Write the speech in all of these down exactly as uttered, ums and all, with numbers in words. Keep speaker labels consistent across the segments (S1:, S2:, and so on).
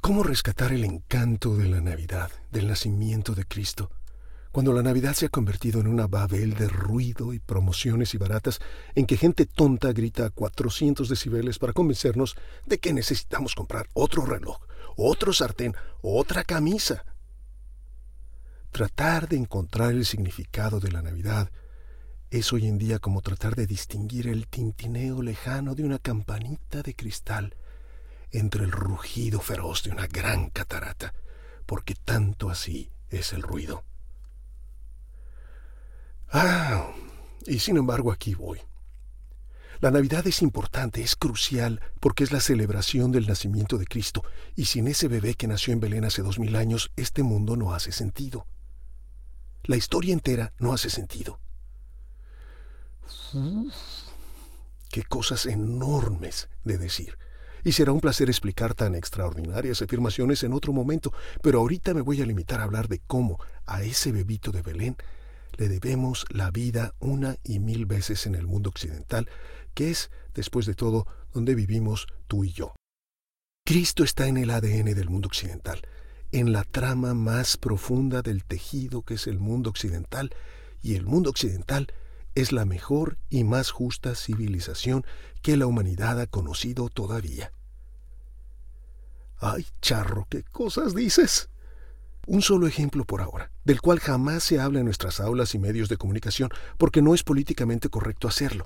S1: ¿Cómo rescatar el encanto de la Navidad, del nacimiento de Cristo, cuando la Navidad se ha convertido en una Babel de ruido y promociones y baratas en que gente tonta grita a cuatrocientos decibeles para convencernos de que necesitamos comprar otro reloj, otro sartén, otra camisa? Tratar de encontrar el significado de la Navidad es hoy en día como tratar de distinguir el tintineo lejano de una campanita de cristal entre el rugido feroz de una gran catarata, porque tanto así es el ruido. Ah, y sin embargo aquí voy. La Navidad es importante, es crucial, porque es la celebración del nacimiento de Cristo, y sin ese bebé que nació en Belén hace dos mil años, este mundo no hace sentido. La historia entera no hace sentido. Uf, qué cosas enormes de decir. Y será un placer explicar tan extraordinarias afirmaciones en otro momento, pero ahorita me voy a limitar a hablar de cómo a ese bebito de Belén le debemos la vida una y mil veces en el mundo occidental, que es, después de todo, donde vivimos tú y yo. Cristo está en el A D N del mundo occidental, en la trama más profunda del tejido que es el mundo occidental, y el mundo occidental es la mejor y más justa civilización que la humanidad ha conocido todavía. ¡Ay, charro, qué cosas dices! Un solo ejemplo por ahora, del cual jamás se habla en nuestras aulas y medios de comunicación, porque no es políticamente correcto hacerlo.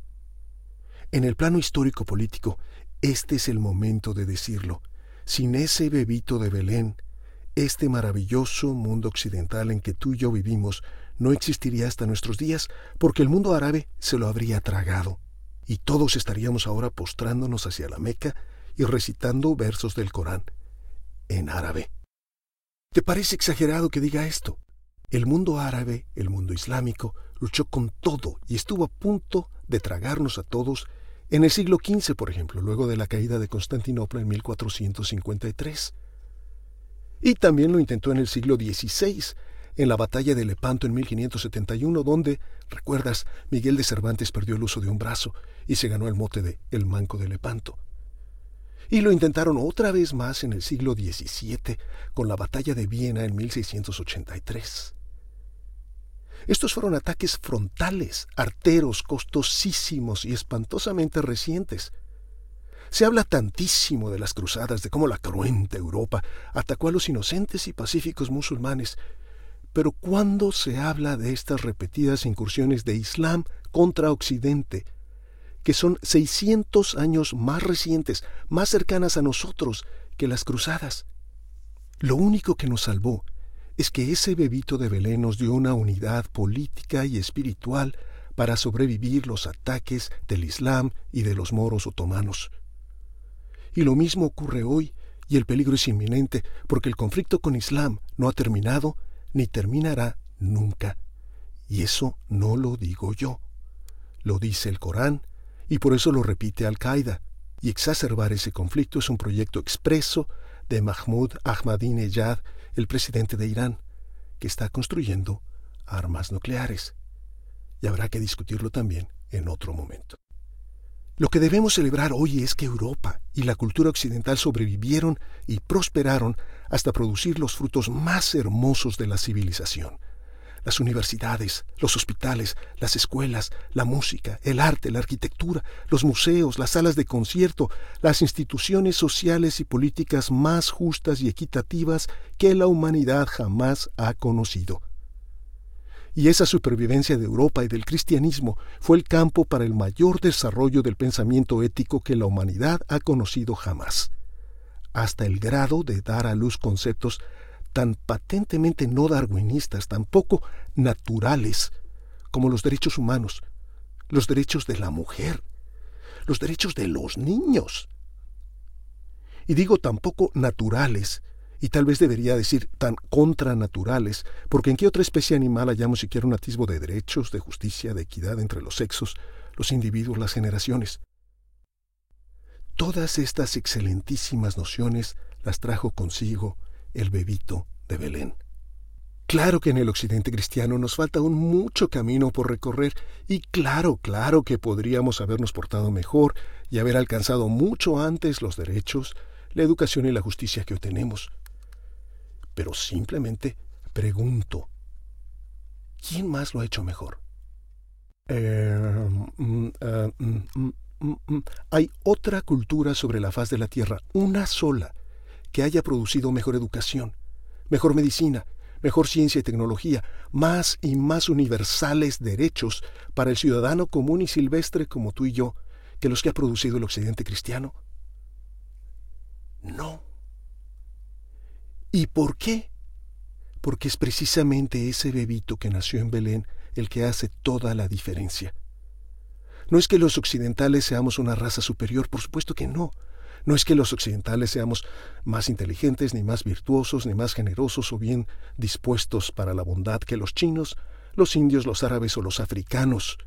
S1: En el plano histórico-político, este es el momento de decirlo. Sin ese bebito de Belén, este maravilloso mundo occidental en que tú y yo vivimos no existiría hasta nuestros días, porque el mundo árabe se lo habría tragado, y todos estaríamos ahora postrándonos hacia la Meca y recitando versos del Corán en árabe. ¿Te parece exagerado que diga esto? El mundo árabe, el mundo islámico, luchó con todo y estuvo a punto de tragarnos a todos en el siglo quince, por ejemplo, luego de la caída de Constantinopla en mil cuatrocientos cincuenta y tres. Y también lo intentó en el siglo dieciséis, en la batalla de Lepanto en mil quinientos setenta y uno, donde, recuerdas, Miguel de Cervantes perdió el uso de un brazo y se ganó el mote de El Manco de Lepanto. Y lo intentaron otra vez más en el siglo diecisiete, con la batalla de Viena en mil seiscientos ochenta y tres. Estos fueron ataques frontales, arteros, costosísimos y espantosamente recientes. Se habla tantísimo de las cruzadas, de cómo la cruenta Europa atacó a los inocentes y pacíficos musulmanes, pero ¿cuándo se habla de estas repetidas incursiones de Islam contra Occidente, que son seiscientos años más recientes, más cercanas a nosotros que las cruzadas? Lo único que nos salvó es que ese bebito de Belén nos dio una unidad política y espiritual para sobrevivir los ataques del Islam y de los moros otomanos. Y lo mismo ocurre hoy, y el peligro es inminente, porque el conflicto con Islam no ha terminado ni terminará nunca. Y eso no lo digo yo. Lo dice el Corán, y por eso lo repite Al-Qaeda. Y exacerbar ese conflicto es un proyecto expreso de Mahmoud Ahmadinejad, el presidente de Irán, que está construyendo armas nucleares. Y habrá que discutirlo también en otro momento. Lo que debemos celebrar hoy es que Europa y la cultura occidental sobrevivieron y prosperaron hasta producir los frutos más hermosos de la civilización. Las universidades, los hospitales, las escuelas, la música, el arte, la arquitectura, los museos, las salas de concierto, las instituciones sociales y políticas más justas y equitativas que la humanidad jamás ha conocido. Y esa supervivencia de Europa y del cristianismo fue el campo para el mayor desarrollo del pensamiento ético que la humanidad ha conocido jamás, hasta el grado de dar a luz conceptos tan patentemente no darwinistas, tan poco naturales, como los derechos humanos, los derechos de la mujer, los derechos de los niños. Y digo tan poco naturales, y tal vez debería decir tan contranaturales, porque ¿en qué otra especie animal hallamos siquiera un atisbo de derechos, de justicia, de equidad entre los sexos, los individuos, las generaciones? Todas estas excelentísimas nociones las trajo consigo el bebito de Belén. Claro que en el occidente cristiano nos falta aún mucho camino por recorrer, y claro, claro que podríamos habernos portado mejor y haber alcanzado mucho antes los derechos, la educación y la justicia que hoy tenemos. Pero simplemente pregunto, ¿quién más lo ha hecho mejor? Eh, mm, uh, mm, mm, mm, mm. Hay otra cultura sobre la faz de la tierra, una sola, que haya producido mejor educación, mejor medicina, mejor ciencia y tecnología, más y más universales derechos para el ciudadano común y silvestre como tú y yo, que los que ha producido el occidente cristiano? No. ¿Y por qué? Porque es precisamente ese bebito que nació en Belén el que hace toda la diferencia. No es que los occidentales seamos una raza superior, por supuesto que no. No es que los occidentales seamos más inteligentes, ni más virtuosos, ni más generosos o bien dispuestos para la bondad que los chinos, los indios, los árabes o los africanos.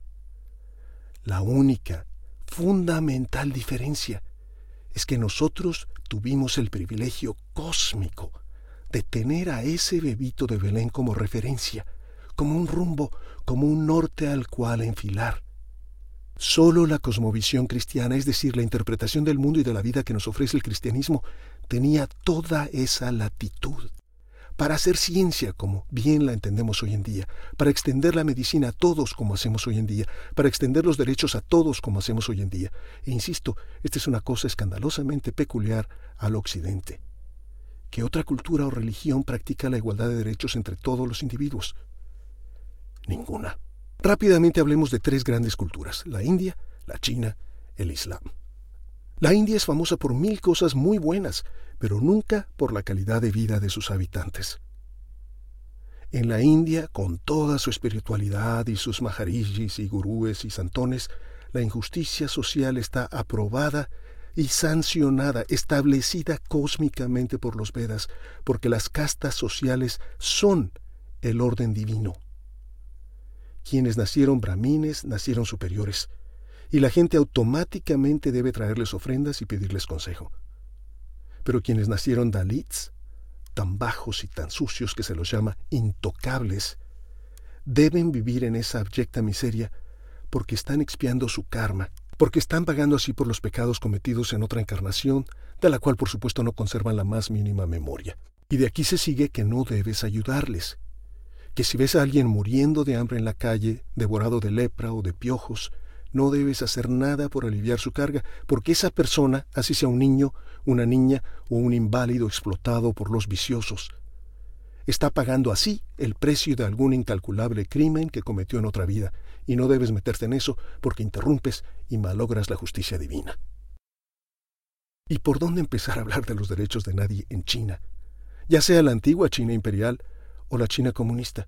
S1: La única, fundamental diferencia es que nosotros tuvimos el privilegio cósmico de tener a ese bebito de Belén como referencia, como un rumbo, como un norte al cual enfilar. Solo la cosmovisión cristiana, es decir, la interpretación del mundo y de la vida que nos ofrece el cristianismo, tenía toda esa latitud para hacer ciencia como bien la entendemos hoy en día, para extender la medicina a todos como hacemos hoy en día, para extender los derechos a todos como hacemos hoy en día. E insisto, esta es una cosa escandalosamente peculiar al occidente. ¿Qué otra cultura o religión practica la igualdad de derechos entre todos los individuos? Ninguna. Rápidamente hablemos de tres grandes culturas, la India, la China, el Islam. La India es famosa por mil cosas muy buenas, pero nunca por la calidad de vida de sus habitantes. En la India, con toda su espiritualidad y sus maharishis y gurúes y santones, la injusticia social está aprobada y sancionada, establecida cósmicamente por los Vedas, porque las castas sociales son el orden divino. Quienes nacieron brahmines nacieron superiores, y la gente automáticamente debe traerles ofrendas y pedirles consejo. Pero quienes nacieron dalits, tan bajos y tan sucios que se los llama intocables, deben vivir en esa abyecta miseria porque están expiando su karma, porque están pagando así por los pecados cometidos en otra encarnación, de la cual por supuesto no conservan la más mínima memoria. Y de aquí se sigue que no debes ayudarles, que si ves a alguien muriendo de hambre en la calle, devorado de lepra o de piojos, no debes hacer nada por aliviar su carga, porque esa persona, así sea un niño, una niña o un inválido explotado por los viciosos, está pagando así el precio de algún incalculable crimen que cometió en otra vida, y no debes meterte en eso porque interrumpes y malogras la justicia divina. ¿Y por dónde empezar a hablar de los derechos de nadie en China, ya sea la antigua China imperial o la China comunista?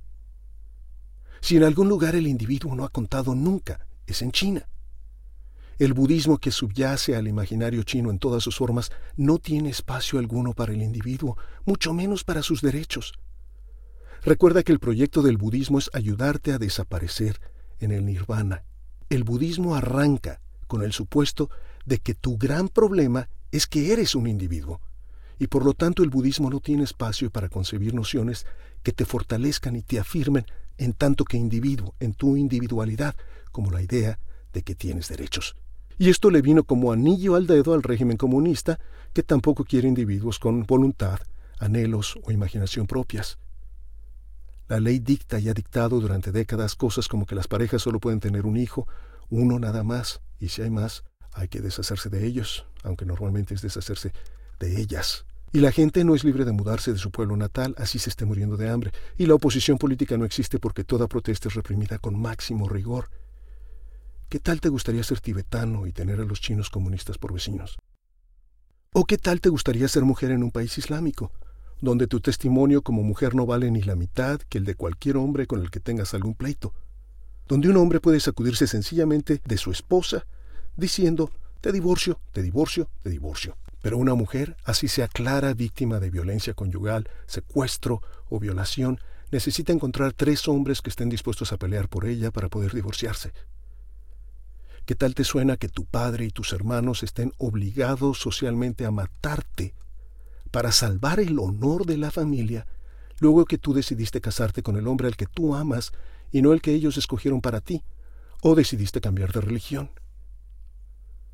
S1: Si en algún lugar el individuo no ha contado nunca, es en China. El budismo que subyace al imaginario chino en todas sus formas no tiene espacio alguno para el individuo, mucho menos para sus derechos. Recuerda que el proyecto del budismo es ayudarte a desaparecer en el nirvana. El budismo arranca con el supuesto de que tu gran problema es que eres un individuo, y por lo tanto el budismo no tiene espacio para concebir nociones que te fortalezcan y te afirmen en tanto que individuo, en tu individualidad, como la idea de que tienes derechos. Y esto le vino como anillo al dedo al régimen comunista, que tampoco quiere individuos con voluntad, anhelos o imaginación propias. La ley dicta y ha dictado durante décadas cosas como que las parejas solo pueden tener un hijo, uno nada más, y si hay más, hay que deshacerse de ellos, aunque normalmente es deshacerse de ellas. Y la gente no es libre de mudarse de su pueblo natal, así se esté muriendo de hambre. Y la oposición política no existe porque toda protesta es reprimida con máximo rigor. ¿Qué tal te gustaría ser tibetano y tener a los chinos comunistas por vecinos? ¿O qué tal te gustaría ser mujer en un país islámico, donde tu testimonio como mujer no vale ni la mitad que el de cualquier hombre con el que tengas algún pleito? Donde un hombre puede sacudirse sencillamente de su esposa, diciendo, te divorcio, te divorcio, te divorcio. Pero una mujer, así sea clara víctima de violencia conyugal, secuestro o violación, necesita encontrar tres hombres que estén dispuestos a pelear por ella para poder divorciarse. ¿Qué tal te suena que tu padre y tus hermanos estén obligados socialmente a matarte para salvar el honor de la familia, luego que tú decidiste casarte con el hombre al que tú amas y no el que ellos escogieron para ti, o decidiste cambiar de religión?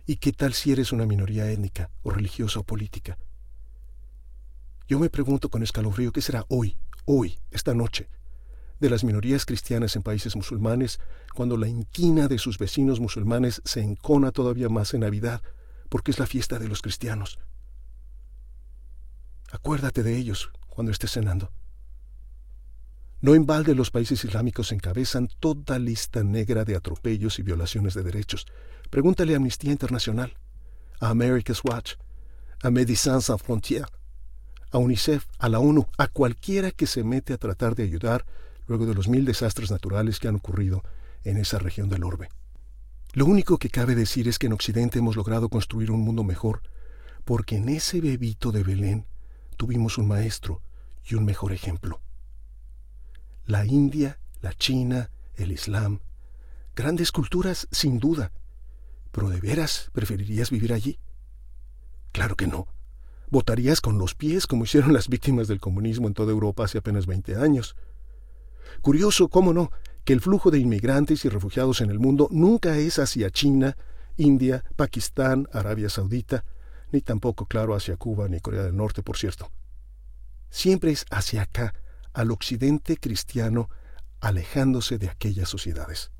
S1: ¿Y qué tal si eres una minoría étnica o religiosa o política? Yo me pregunto con escalofrío qué será hoy, hoy, esta noche, de las minorías cristianas en países musulmanes, cuando la inquina de sus vecinos musulmanes se encona todavía más en Navidad, porque es la fiesta de los cristianos. Acuérdate de ellos cuando estés cenando. No en balde los países islámicos encabezan toda lista negra de atropellos y violaciones de derechos. Pregúntale a Amnistía Internacional, a America's Watch, a Médecins Sans Frontières, a UNICEF, a la ONU, a cualquiera que se mete a tratar de ayudar luego de los mil desastres naturales que han ocurrido en esa región del orbe. Lo único que cabe decir es que en Occidente hemos logrado construir un mundo mejor, porque en ese bebito de Belén tuvimos un maestro y un mejor ejemplo. La India, la China, el Islam, grandes culturas sin duda, pero ¿de veras preferirías vivir allí? Claro que no. Votarías con los pies como hicieron las víctimas del comunismo en toda Europa hace apenas veinte años. Curioso, cómo no, que el flujo de inmigrantes y refugiados en el mundo nunca es hacia China, India, Pakistán, Arabia Saudita, ni tampoco, claro, hacia Cuba ni Corea del Norte, por cierto. Siempre es hacia acá, al occidente cristiano, alejándose de aquellas sociedades.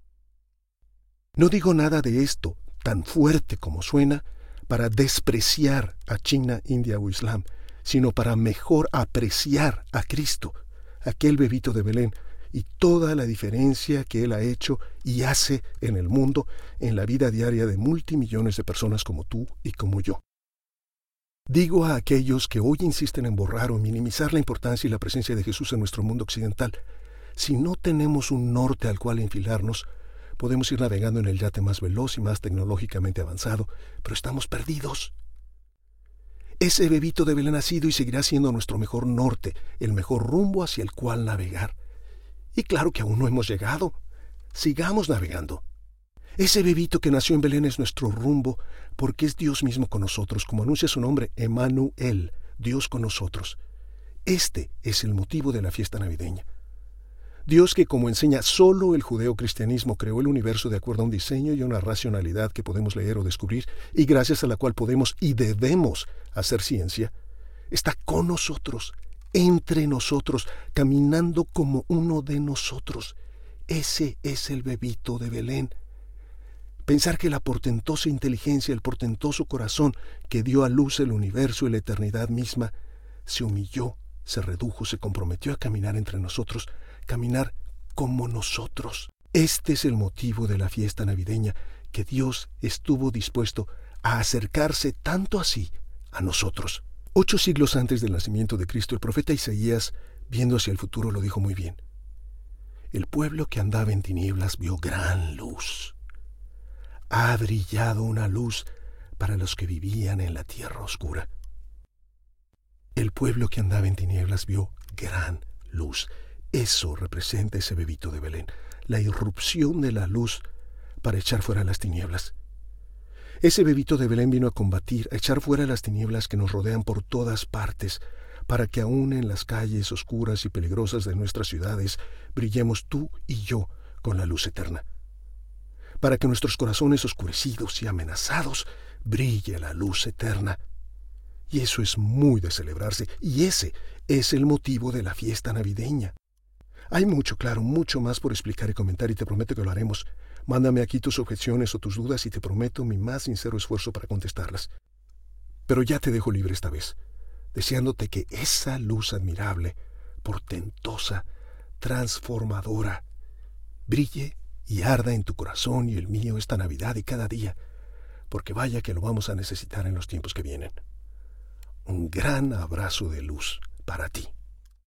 S1: No digo nada de esto, tan fuerte como suena, para despreciar a China, India o Islam, sino para mejor apreciar a Cristo, aquel bebito de Belén, y toda la diferencia que Él ha hecho y hace en el mundo, en la vida diaria de multimillones de personas como tú y como yo. Digo a aquellos que hoy insisten en borrar o minimizar la importancia y la presencia de Jesús en nuestro mundo occidental, si no tenemos un norte al cual enfilarnos, podemos ir navegando en el yate más veloz y más tecnológicamente avanzado, pero estamos perdidos. Ese bebito de Belén ha sido y seguirá siendo nuestro mejor norte, el mejor rumbo hacia el cual navegar. Y claro que aún no hemos llegado. Sigamos navegando. Ese bebito que nació en Belén es nuestro rumbo, porque es Dios mismo con nosotros, como anuncia su nombre, Emmanuel, Dios con nosotros. Este es el motivo de la fiesta navideña. Dios que, como enseña solo el judeocristianismo, creó el universo de acuerdo a un diseño y una racionalidad que podemos leer o descubrir, y gracias a la cual podemos y debemos hacer ciencia, está con nosotros, entre nosotros, caminando como uno de nosotros. Ese es el bebito de Belén. Pensar que la portentosa inteligencia, el portentoso corazón que dio a luz el universo y la eternidad misma, se humilló, se redujo, se comprometió a caminar entre nosotros, caminar como nosotros. Este es el motivo de la fiesta navideña, que Dios estuvo dispuesto a acercarse tanto así a nosotros. Ocho siglos antes del nacimiento de Cristo, el profeta Isaías, viendo hacia el futuro, lo dijo muy bien. El pueblo que andaba en tinieblas vio gran luz. Ha brillado una luz para los que vivían en la tierra oscura. El pueblo que andaba en tinieblas vio gran luz. Eso representa ese bebito de Belén, la irrupción de la luz para echar fuera las tinieblas. Ese bebito de Belén vino a combatir, a echar fuera las tinieblas que nos rodean por todas partes, para que aún en las calles oscuras y peligrosas de nuestras ciudades brillemos tú y yo con la luz eterna. Para que nuestros corazones oscurecidos y amenazados brille la luz eterna. Y eso es muy de celebrarse, y ese es el motivo de la fiesta navideña. Hay mucho, claro, mucho más por explicar y comentar, y te prometo que lo haremos. Mándame aquí tus objeciones o tus dudas y te prometo mi más sincero esfuerzo para contestarlas. Pero ya te dejo libre esta vez, deseándote que esa luz admirable, portentosa, transformadora, brille y arda en tu corazón y el mío esta Navidad y cada día, porque vaya que lo vamos a necesitar en los tiempos que vienen. Un gran abrazo de luz para ti.